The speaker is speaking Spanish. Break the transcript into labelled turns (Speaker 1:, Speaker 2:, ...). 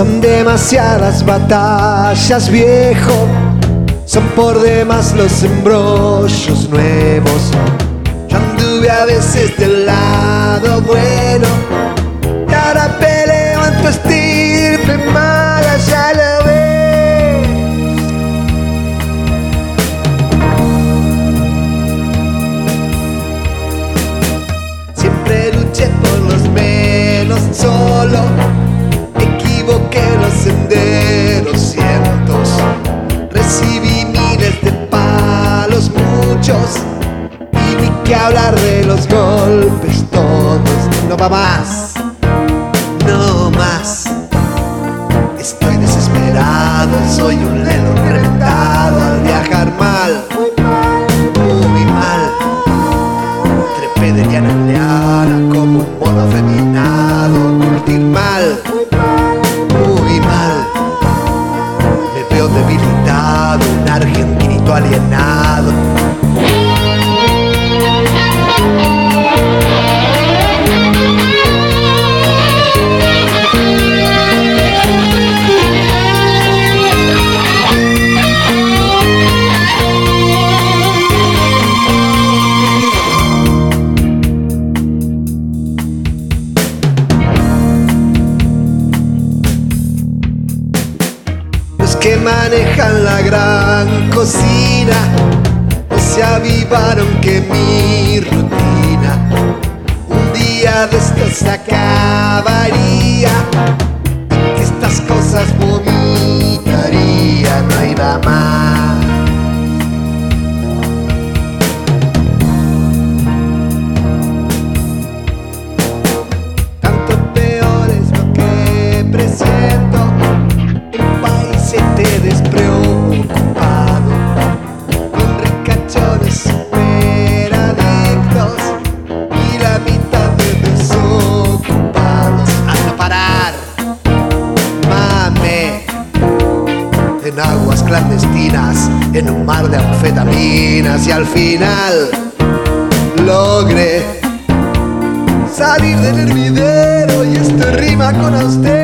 Speaker 1: Son demasiadas batallas, viejo, son por demás los embrollos nuevos. Yo anduve a veces del lado bueno y ahora peleo en tu estirpe mala, ya lo ves. Siempre luché por los menos, solo equivoqué los senderos cientos. Recibí miles de palos, muchos, y ni que hablar de los golpes todos. No va más, no más. Estoy desesperado, soy un león reventado al viajar mal, muy mal. Trepé de liana en liana como un mono afeminado, curtir mal, muy mal. Me veo debilitado, un argentinito alienado. Que manejan la gran cocina no se avivaron que mi rutina un día de estos se acabaría, que estas cosas vomitaría, no iba más. Tanto peor es lo que presiento, despreocupado, con ricachones superadictos y la mitad de desocupados. A no parar, mame, en aguas clandestinas, en un mar de anfetaminas, y al final logré salir del hervidero, y esto rima con usted.